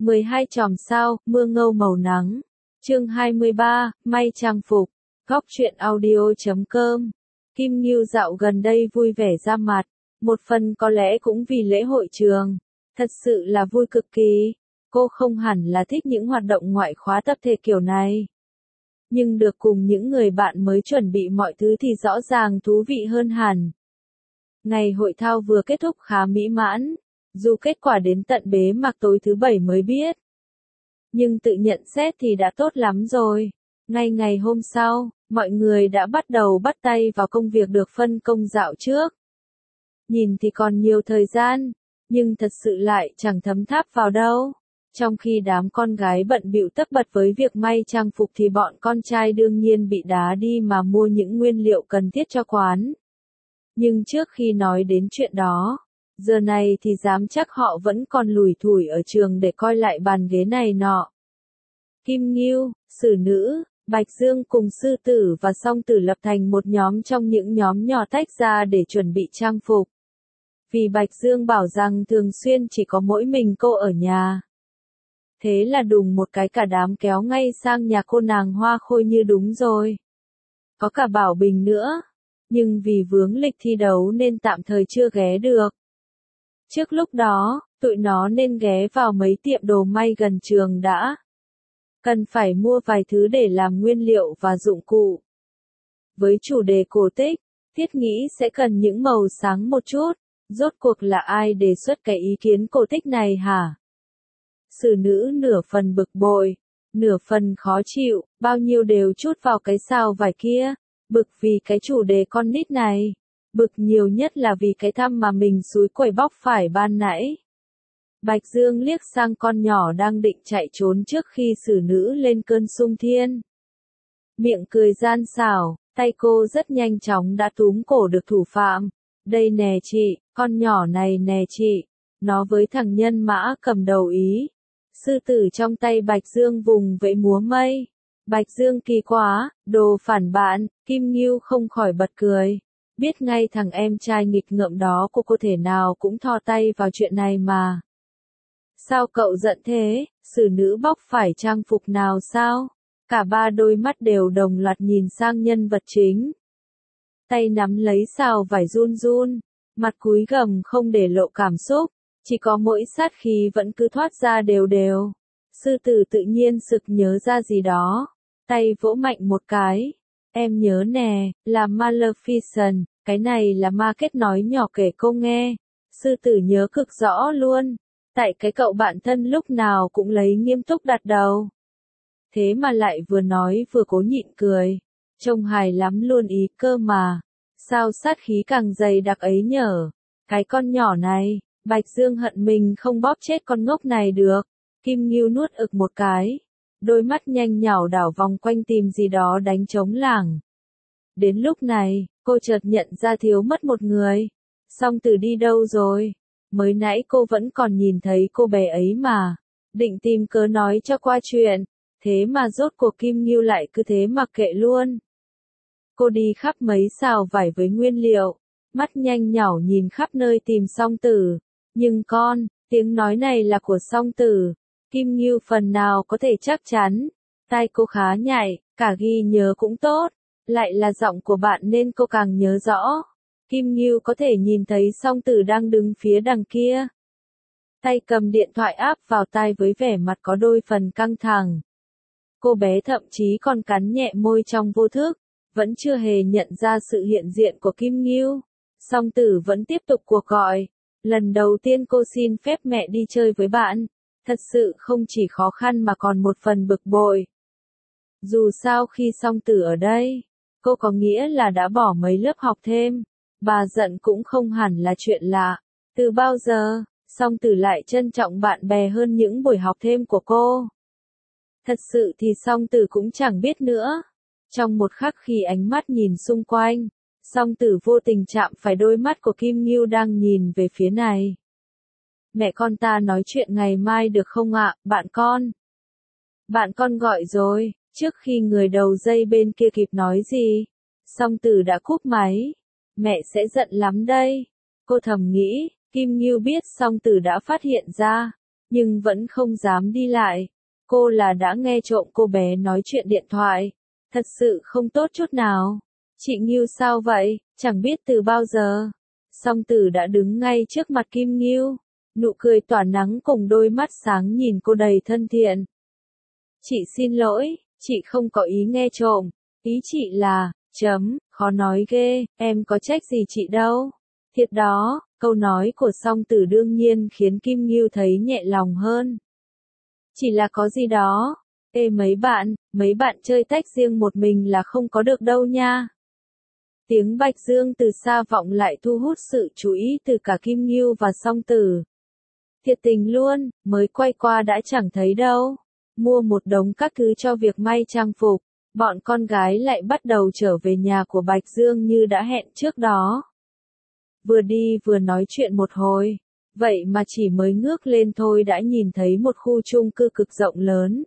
12 chòm sao, mưa ngâu màu nắng. Chương 23, may trang phục. Góc truyện audio.com. Kim Ngưu dạo gần đây vui vẻ ra mặt, một phần có lẽ cũng vì lễ hội trường. Thật sự là vui cực kỳ. Cô không hẳn là thích những hoạt động ngoại khóa tập thể kiểu này. Nhưng được cùng những người bạn mới chuẩn bị mọi thứ thì rõ ràng thú vị hơn hẳn. Ngày hội thao vừa kết thúc khá mỹ mãn, dù kết quả đến tận bế mạc tối thứ Bảy mới biết. Nhưng tự nhận xét thì đã tốt lắm rồi. Ngay ngày hôm sau, mọi người đã bắt đầu bắt tay vào công việc được phân công dạo trước. Nhìn thì còn nhiều thời gian, nhưng thật sự lại chẳng thấm tháp vào đâu. Trong khi đám con gái bận bịu tất bật với việc may trang phục thì bọn con trai đương nhiên bị đá đi mà mua những nguyên liệu cần thiết cho quán. Nhưng trước khi nói đến chuyện đó, giờ này thì dám chắc họ vẫn còn lủi thủi ở trường để coi lại bàn ghế này nọ. Kim Ngưu, Sử Nữ, Bạch Dương cùng Sư Tử và Song Tử lập thành một nhóm trong những nhóm nhỏ tách ra để chuẩn bị trang phục. Vì Bạch Dương bảo rằng thường xuyên chỉ có mỗi mình cô ở nhà. Thế là đùng một cái cả đám kéo ngay sang nhà cô nàng Hoa Khôi như đúng rồi. Có cả Bảo Bình nữa, nhưng vì vướng lịch thi đấu nên tạm thời chưa ghé được. Trước lúc đó, tụi nó nên ghé vào mấy tiệm đồ may gần trường đã. Cần phải mua vài thứ để làm nguyên liệu và dụng cụ. Với chủ đề cổ tích, thiết nghĩ sẽ cần những màu sáng một chút. Rốt cuộc là ai đề xuất cái ý kiến cổ tích này hả? Sử Nữ nửa phần bực bội, nửa phần khó chịu, bao nhiêu đều chút vào cái sao vải kia. Bực vì cái chủ đề con nít này. Bực nhiều nhất là vì cái thăm mà mình xúi quẩy bóc phải ban nãy. Bạch Dương liếc sang con nhỏ đang định chạy trốn trước khi Sử Nữ lên cơn xung thiên. Miệng cười gian xảo, tay cô rất nhanh chóng đã túm cổ được thủ phạm. Đây nè chị, con nhỏ này nè chị. Nó với thằng Nhân Mã cầm đầu ý. Sư Tử trong tay Bạch Dương vùng vẫy múa mây. Bạch Dương kỳ quá, đồ phản bạn, Kim Ngưu không khỏi bật cười. Biết ngay thằng em trai nghịch ngợm đó của cô thể nào cũng thò tay vào chuyện này mà. Sao cậu giận thế, Sử Nữ bóc phải trang phục nào sao? Cả ba đôi mắt đều đồng loạt nhìn sang nhân vật chính. Tay nắm lấy sào vải run run, mặt cúi gằm không để lộ cảm xúc, chỉ có mỗi sát khí vẫn cứ thoát ra đều đều. Sư Tử tự nhiên sực nhớ ra gì đó, tay vỗ mạnh một cái. Em nhớ nè, là Maleficent, cái này là ma kết nói nhỏ kể cô nghe. Sư Tử nhớ cực rõ luôn, tại cái cậu bạn thân lúc nào cũng lấy nghiêm túc đặt đầu. Thế mà lại vừa nói vừa cố nhịn cười, trông hài lắm luôn ý cơ mà. Sao sát khí càng dày đặc ấy nhở? Cái con nhỏ này, Bạch Dương hận mình không bóp chết con ngốc này được. Kim Ngưu nuốt ực một cái, đôi mắt nhanh nhảu đảo vòng quanh tìm gì đó đánh trống lảng. Đến lúc này, cô chợt nhận ra thiếu mất một người. Song Tử đi đâu rồi? Mới nãy cô vẫn còn nhìn thấy cô bé ấy mà. Định tìm cớ nói cho qua chuyện. Thế mà rốt cuộc Kim Ngưu lại cứ thế mặc kệ luôn. Cô đi khắp mấy sào vải với nguyên liệu. Mắt nhanh nhảu nhìn khắp nơi tìm Song Tử. Nhưng tiếng nói này là của Song Tử. Kim Ngưu phần nào có thể chắc chắn. Tai cô khá nhạy, cả ghi nhớ cũng tốt. Lại là giọng của bạn nên cô càng nhớ rõ. Kim Ngưu có thể nhìn thấy Song Tử đang đứng phía đằng kia. Tay cầm điện thoại áp vào tai với vẻ mặt có đôi phần căng thẳng. Cô bé thậm chí còn cắn nhẹ môi trong vô thức, vẫn chưa hề nhận ra sự hiện diện của Kim Ngưu. Song Tử vẫn tiếp tục cuộc gọi. Lần đầu tiên cô xin phép mẹ đi chơi với bạn. Thật sự không chỉ khó khăn mà còn một phần bực bội. Dù sao khi Song Tử ở đây, cô có nghĩa là đã bỏ mấy lớp học thêm. Bà giận cũng không hẳn là chuyện lạ. Từ bao giờ, Song Tử lại trân trọng bạn bè hơn những buổi học thêm của cô? Thật sự thì Song Tử cũng chẳng biết nữa. Trong một khắc khi ánh mắt nhìn xung quanh, Song Tử vô tình chạm phải đôi mắt của Kim Ngưu đang nhìn về phía này. Mẹ con ta nói chuyện ngày mai được không ạ, bạn con? Bạn con gọi rồi, trước khi người đầu dây bên kia kịp nói gì. Song Tử đã cúp máy. Mẹ sẽ giận lắm đây. Cô thầm nghĩ, Kim Ngưu biết Song Tử đã phát hiện ra. nhưng vẫn không dám đi lại. Cô là đã nghe trộm cô bé nói chuyện điện thoại. Thật sự không tốt chút nào. Chị Ngưu sao vậy, chẳng biết từ bao giờ. Song Tử đã đứng ngay trước mặt Kim Ngưu. Nụ cười tỏa nắng cùng đôi mắt sáng nhìn cô đầy thân thiện. Chị xin lỗi, chị không có ý nghe trộm. Ý chị là, khó nói ghê, em có trách gì chị đâu. Thiệt đó, câu nói của Song Tử đương nhiên khiến Kim Ngưu thấy nhẹ lòng hơn. Chỉ là có gì đó. Ê mấy bạn chơi tách riêng một mình là không có được đâu nha. Tiếng Bạch Dương từ xa vọng lại thu hút sự chú ý từ cả Kim Ngưu và Song Tử. Thiệt tình luôn, mới quay qua đã chẳng thấy đâu. Mua một đống các thứ cho việc may trang phục, bọn con gái lại bắt đầu trở về nhà của Bạch Dương như đã hẹn trước đó. Vừa đi vừa nói chuyện một hồi, vậy mà chỉ mới ngước lên thôi đã nhìn thấy một khu chung cư cực rộng lớn.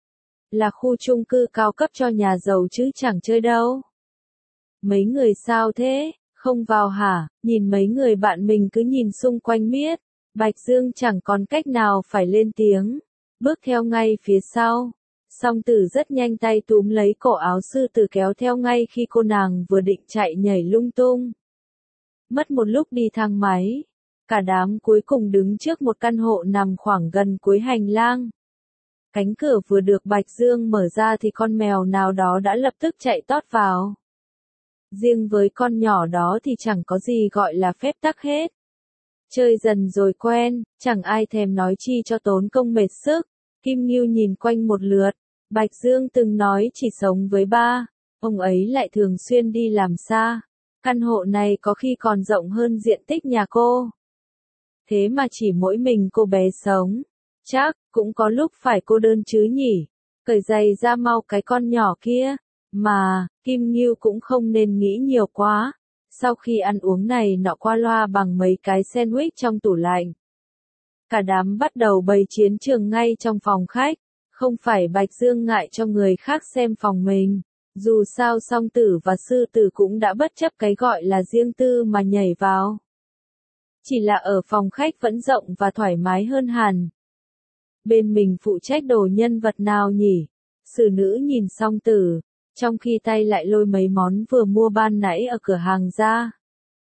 Là khu chung cư cao cấp cho nhà giàu chứ chẳng chơi đâu. Mấy người sao thế, không vào hả? Nhìn mấy người bạn mình cứ nhìn xung quanh miết. Bạch Dương chẳng còn cách nào phải lên tiếng, bước theo ngay phía sau. Song Tử rất nhanh tay túm lấy cổ áo sư tử kéo theo ngay khi cô nàng vừa định chạy nhảy lung tung. Mất một lúc đi thang máy, cả đám cuối cùng đứng trước một căn hộ nằm khoảng gần cuối hành lang. Cánh cửa vừa được Bạch Dương mở ra thì con mèo nào đó đã lập tức chạy tót vào. Riêng với con nhỏ đó thì chẳng có gì gọi là phép tắc hết. Chơi dần rồi quen, chẳng ai thèm nói chi cho tốn công mệt sức. Kim Ngưu nhìn quanh một lượt, Bạch Dương từng nói chỉ sống với ba, ông ấy lại thường xuyên đi làm xa. Căn hộ này có khi còn rộng hơn diện tích nhà cô. Thế mà chỉ mỗi mình cô bé sống. Chắc, cũng có lúc phải cô đơn chứ nhỉ. Cởi giày ra mau cái con nhỏ kia. Mà, Kim Ngưu cũng không nên nghĩ nhiều quá. Sau khi ăn uống này nọ qua loa bằng mấy cái sandwich trong tủ lạnh. Cả đám bắt đầu bày chiến trường ngay trong phòng khách. Không phải Bạch Dương ngại cho người khác xem phòng mình. Dù sao Song Tử và Sư Tử cũng đã bất chấp cái gọi là riêng tư mà nhảy vào. Chỉ là ở phòng khách vẫn rộng và thoải mái hơn hẳn. Bên mình phụ trách đồ nhân vật nào nhỉ? Sử nữ nhìn Song Tử, trong khi tay lại lôi mấy món vừa mua ban nãy ở cửa hàng ra.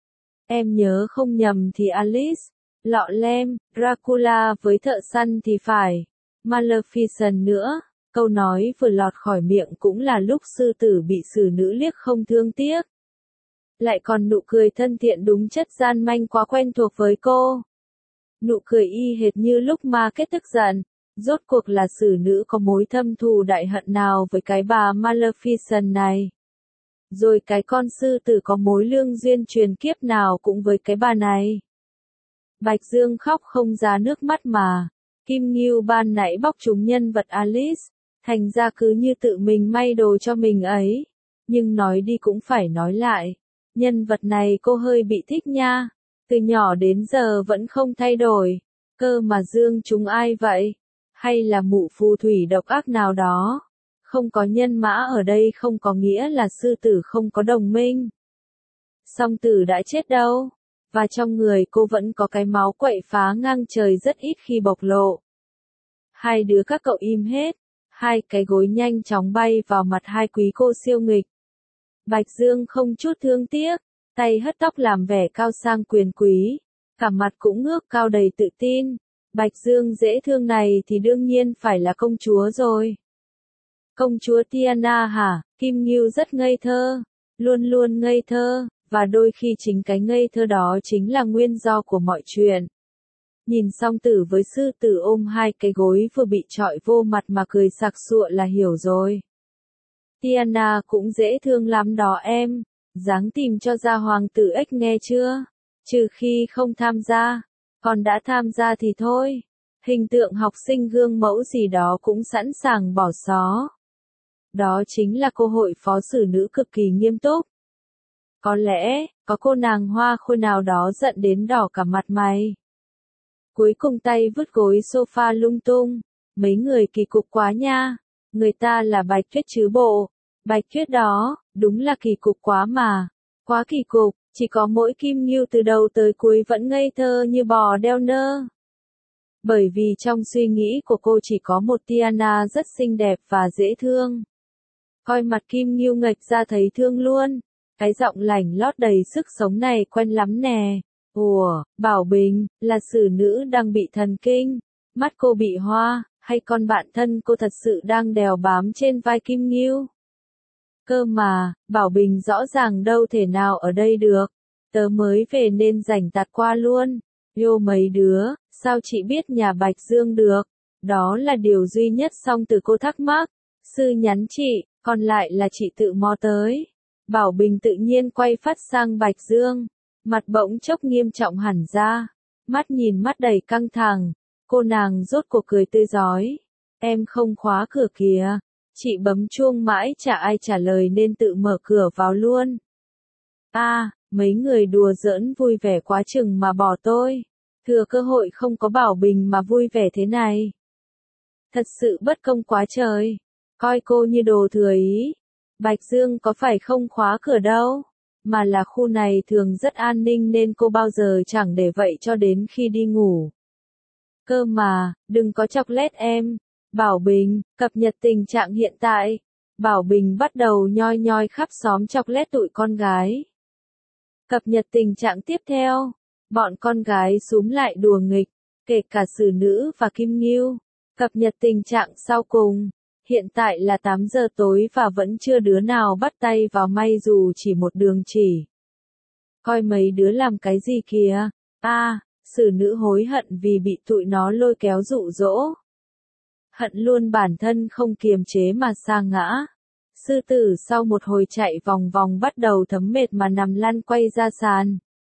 Em nhớ không nhầm thì Alice, Lọ Lem, Dracula với thợ săn thì phải, Maleficent nữa. Câu nói vừa lọt khỏi miệng cũng là lúc Sư Tử bị Sử nữ liếc không thương tiếc. Lại còn nụ cười thân thiện đúng chất gian manh quá quen thuộc với cô. Nụ cười y hệt như lúc ma kết tức giận. Rốt cuộc là Sử nữ có mối thâm thù đại hận nào với cái bà Maleficent này. Rồi cái con Sư Tử có mối lương duyên truyền kiếp nào cũng với cái bà này. Bạch Dương khóc không ra nước mắt mà. Kim Ngưu ban nãy bóc trúng nhân vật Alice, thành ra cứ như tự mình may đồ cho mình ấy. Nhưng nói đi cũng phải nói lại, nhân vật này cô hơi bị thích nha. Từ nhỏ đến giờ vẫn không thay đổi. Cơ mà Dương chúng ai vậy? Hay là mụ phù thủy độc ác nào đó? Không có nhân mã ở đây không có nghĩa là Sư Tử không có đồng minh. Song Tử đã chết đâu. Và trong người cô vẫn có cái máu quậy phá ngang trời rất ít khi bộc lộ. Hai đứa các cậu im hết. Hai cái gối nhanh chóng bay vào mặt hai quý cô siêu nghịch. Bạch Dương không chút thương tiếc, tay hất tóc làm vẻ cao sang quyền quý, cả mặt cũng ngước cao đầy tự tin. Bạch Dương dễ thương này thì đương nhiên phải là công chúa rồi. Công chúa Tiana hả? Kim Ngưu rất ngây thơ, luôn luôn ngây thơ, và đôi khi chính cái ngây thơ đó chính là nguyên do của mọi chuyện. Nhìn Song Tử với Sư Tử ôm hai cái gối vừa bị trọi vô mặt mà cười sặc sụa là hiểu rồi. Tiana cũng dễ thương lắm đó em, dáng tìm cho ra hoàng tử ếch nghe chưa? Trừ khi không tham gia, còn đã tham gia thì thôi. Hình tượng học sinh gương mẫu gì đó cũng sẵn sàng bỏ xó. Đó chính là cô hội phó sử nữ cực kỳ nghiêm túc. Có lẽ, có cô nàng hoa khôi nào đó giận đến đỏ cả mặt mày. Cuối cùng tay vứt gối sofa lung tung. Mấy người kỳ cục quá nha. Người ta là Bạch Tuyết chứ bộ. Bạch Tuyết đó, đúng là kỳ cục quá mà. Quá kỳ cục, chỉ có mỗi Kim Ngưu từ đầu tới cuối vẫn ngây thơ như bò đeo nơ. Bởi vì trong suy nghĩ của cô chỉ có một Tiana rất xinh đẹp và dễ thương. Coi mặt Kim Ngưu ngạch ra thấy thương luôn. Cái giọng lảnh lót đầy sức sống này quen lắm nè. Ủa, Bảo Bình, là xử nữ đang bị thần kinh. Mắt cô bị hoa, hay con bạn thân cô thật sự đang đèo bám trên vai Kim Ngưu? Cơ mà, Bảo Bình rõ ràng đâu thể nào ở đây được. Tớ mới về nên rảnh tạt qua luôn. Yo mấy đứa, sao chị biết nhà Bạch Dương được? Đó là điều duy nhất Song Tử cô thắc mắc. Sư nhắn chị, còn lại là chị tự mò tới. Bảo Bình tự nhiên quay phát sang Bạch Dương. Mặt bỗng chốc nghiêm trọng hẳn ra. Mắt nhìn mắt đầy căng thẳng. Cô nàng rốt cuộc cười tươi rói. Em không khóa cửa kìa. Chị bấm chuông mãi chả ai trả lời nên tự mở cửa vào luôn. Mấy người đùa giỡn vui vẻ quá chừng mà bỏ tôi. Thừa cơ hội không có Bảo Bình mà vui vẻ thế này. Thật sự bất công quá trời. Coi cô như đồ thừa ý. Bạch Dương có phải không khóa cửa đâu. Mà là khu này thường rất an ninh nên cô bao giờ chẳng để vậy cho đến khi đi ngủ. Cơ mà, đừng có chọc lét em. Bảo Bình, cập nhật tình trạng hiện tại. Bảo Bình bắt đầu nhoi nhoi khắp xóm chọc lét tụi con gái. Cập nhật tình trạng tiếp theo. Bọn con gái xúm lại đùa nghịch, kể cả xử nữ và Kim Ngưu. Cập nhật tình trạng sau cùng. Hiện tại là 8 giờ tối và vẫn chưa đứa nào bắt tay vào may dù chỉ một đường chỉ. Coi mấy đứa làm cái gì kìa. Xử nữ hối hận vì bị tụi nó lôi kéo dụ dỗ. Hận luôn bản thân không kiềm chế mà sa ngã. Sư tử sau một hồi chạy vòng vòng bắt đầu thấm mệt mà nằm lăn quay ra sàn.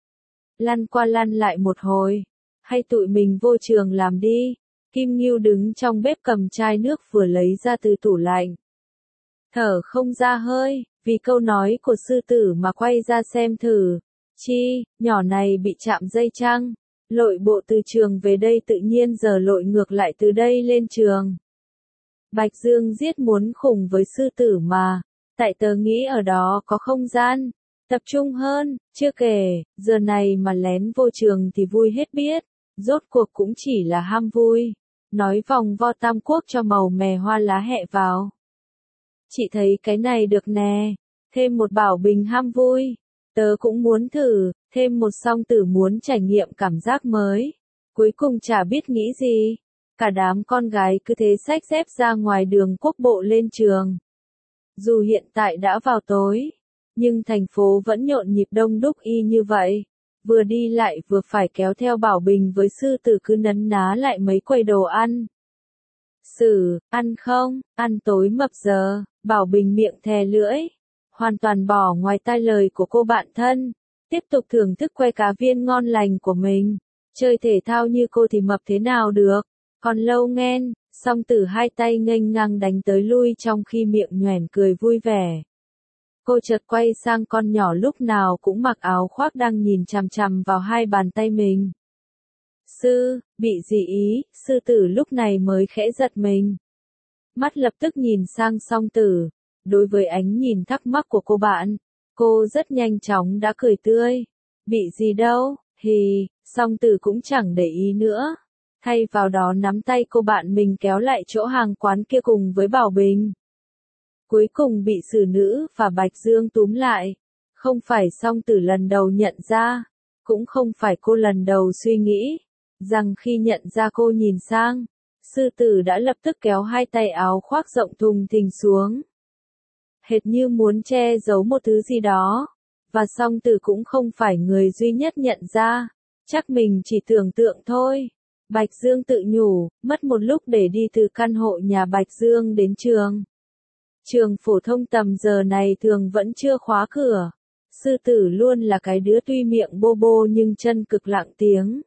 Lăn qua lăn lại một hồi. Hay tụi mình vô trường làm đi. Kim Ngưu đứng trong bếp cầm chai nước vừa lấy ra từ tủ lạnh. Thở không ra hơi, vì câu nói của sư tử mà quay ra xem thử. Chi, nhỏ này bị chạm dây chăng? Lội bộ từ trường về đây tự nhiên giờ lội ngược lại từ đây lên trường. Bạch Dương giết muốn khủng với sư tử mà. Tại tớ nghĩ ở đó có không gian. Tập trung hơn, chưa kể, giờ này mà lén vô trường thì vui hết biết. Rốt cuộc cũng chỉ là ham vui. Nói vòng vo Tam Quốc cho màu mè hoa lá hẹ vào. Chị thấy cái này được nè. Thêm một Bảo Bình ham vui. Tớ cũng muốn thử, thêm một Song Tử muốn trải nghiệm cảm giác mới. Cuối cùng chả biết nghĩ gì. Cả đám con gái cứ thế xách dép ra ngoài đường Quốc bộ lên trường. Dù hiện tại đã vào tối, nhưng thành phố vẫn nhộn nhịp đông đúc y như vậy. Vừa đi lại vừa phải kéo theo Bảo Bình với sư tử cứ nấn ná lại mấy quầy đồ ăn. Sử, ăn không, ăn tối mập giờ, Bảo Bình miệng thè lưỡi. Hoàn toàn bỏ ngoài tai lời của cô bạn thân. Tiếp tục thưởng thức que cá viên ngon lành của mình. Chơi thể thao như cô thì mập thế nào được. Còn lâu nghen, Song Tử hai tay nghênh ngang đánh tới lui trong khi miệng nhoẻn cười vui vẻ. Cô chợt quay sang con nhỏ lúc nào cũng mặc áo khoác đang nhìn chằm chằm vào hai bàn tay mình. Sư, bị gì ý, sư tử lúc này mới khẽ giật mình. Mắt lập tức nhìn sang Song Tử. Đối với ánh nhìn thắc mắc của cô bạn, cô rất nhanh chóng đã cười tươi. Bị gì đâu, Song Tử cũng chẳng để ý nữa. Thay vào đó nắm tay cô bạn mình kéo lại chỗ hàng quán kia cùng với Bảo Bình. Cuối cùng bị xử nữ và Bạch Dương túm lại. Không phải Song Tử lần đầu nhận ra, cũng không phải cô lần đầu suy nghĩ, rằng khi nhận ra cô nhìn sang, sư tử đã lập tức kéo hai tay áo khoác rộng thùng thình xuống. Hệt như muốn che giấu một thứ gì đó. Và Song Tử cũng không phải người duy nhất nhận ra. Chắc mình chỉ tưởng tượng thôi. Bạch Dương tự nhủ, mất một lúc để đi từ căn hộ nhà Bạch Dương đến trường. Trường phổ thông tầm giờ này thường vẫn chưa khóa cửa. Sư tử luôn là cái đứa tuy miệng bô bô nhưng chân cực lặng tiếng.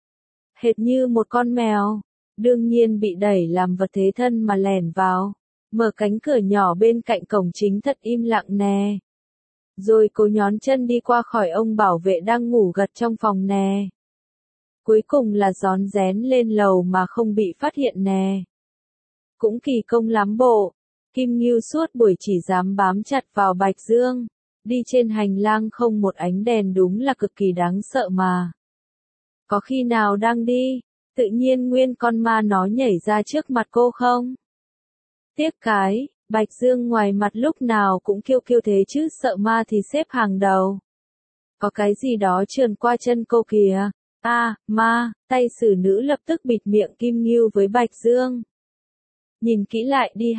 Hệt như một con mèo. Đương nhiên bị đẩy làm vật thế thân mà lẻn vào. Mở cánh cửa nhỏ bên cạnh cổng chính thật im lặng nè. Rồi cô nhón chân đi qua khỏi ông bảo vệ đang ngủ gật trong phòng nè. Cuối cùng là rón rén lên lầu mà không bị phát hiện nè. Cũng kỳ công lắm bộ. Kim Ngưu suốt buổi chỉ dám bám chặt vào Bạch Dương. Đi trên hành lang không một ánh đèn đúng là cực kỳ đáng sợ mà. Có khi nào đang đi Tự nhiên nguyên con ma nó nhảy ra trước mặt cô không? Tiếc cái, Bạch Dương ngoài mặt lúc nào cũng kiêu kiêu thế chứ sợ ma thì xếp hàng đầu. Có cái gì đó trườn qua chân cô kìa. Ma, tay xử nữ lập tức bịt miệng Kim Ngưu với Bạch Dương. Nhìn kỹ lại đi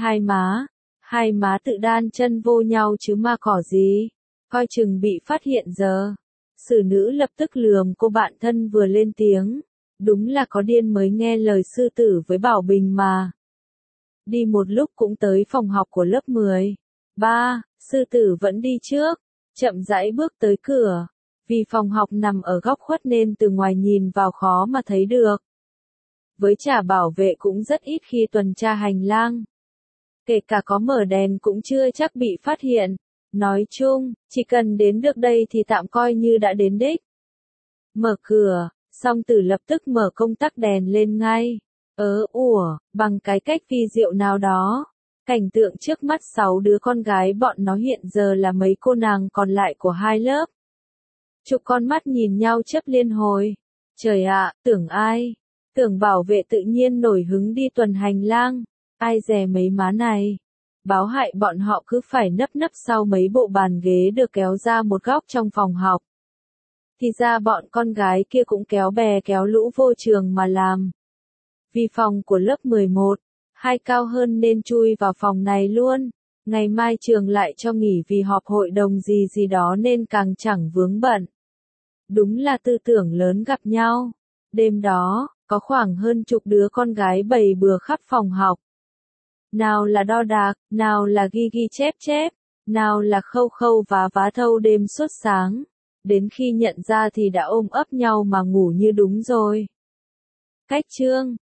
hai má tự đan chân vô nhau chứ ma cỏ gì, coi chừng bị phát hiện giờ. Xử nữ lập tức lườm cô bạn thân vừa lên tiếng, đúng là có điên mới nghe lời sư tử với Bảo Bình mà. Đi một lúc cũng tới phòng học của lớp 10. Sư tử vẫn đi trước, chậm rãi bước tới cửa. Vì phòng học nằm ở góc khuất nên từ ngoài nhìn vào khó mà thấy được. Với trả bảo vệ cũng rất ít khi tuần tra hành lang. Kể cả có mở đèn cũng chưa chắc bị phát hiện. Nói chung, chỉ cần đến được đây thì tạm coi như đã đến đích. Mở cửa, Song Tử lập tức mở công tắc đèn lên ngay. Bằng cái cách phi diệu nào đó. Cảnh tượng trước mắt 6 đứa con gái bọn nó hiện giờ là mấy cô nàng còn lại của hai lớp. Chục con mắt nhìn nhau chớp liên hồi. Trời ạ, tưởng ai? Tưởng bảo vệ tự nhiên nổi hứng đi tuần hành lang. Ai dè mấy má này. Báo hại bọn họ cứ phải nấp nấp sau mấy bộ bàn ghế được kéo ra một góc trong phòng học. Thì ra bọn con gái kia cũng kéo bè kéo lũ vô trường mà làm. Vì phòng của lớp 11, hai cao hơn nên chui vào phòng này luôn. Ngày mai trường lại cho nghỉ vì họp hội đồng gì đó nên càng chẳng vướng bận. Đúng là tư tưởng lớn gặp nhau. Đêm đó, có khoảng hơn chục đứa con gái bày bừa khắp phòng học. Nào là đo đạc, nào là ghi chép, nào là khâu vá thâu đêm suốt sáng. Đến khi nhận ra thì đã ôm ấp nhau mà ngủ như đúng rồi. Cách chương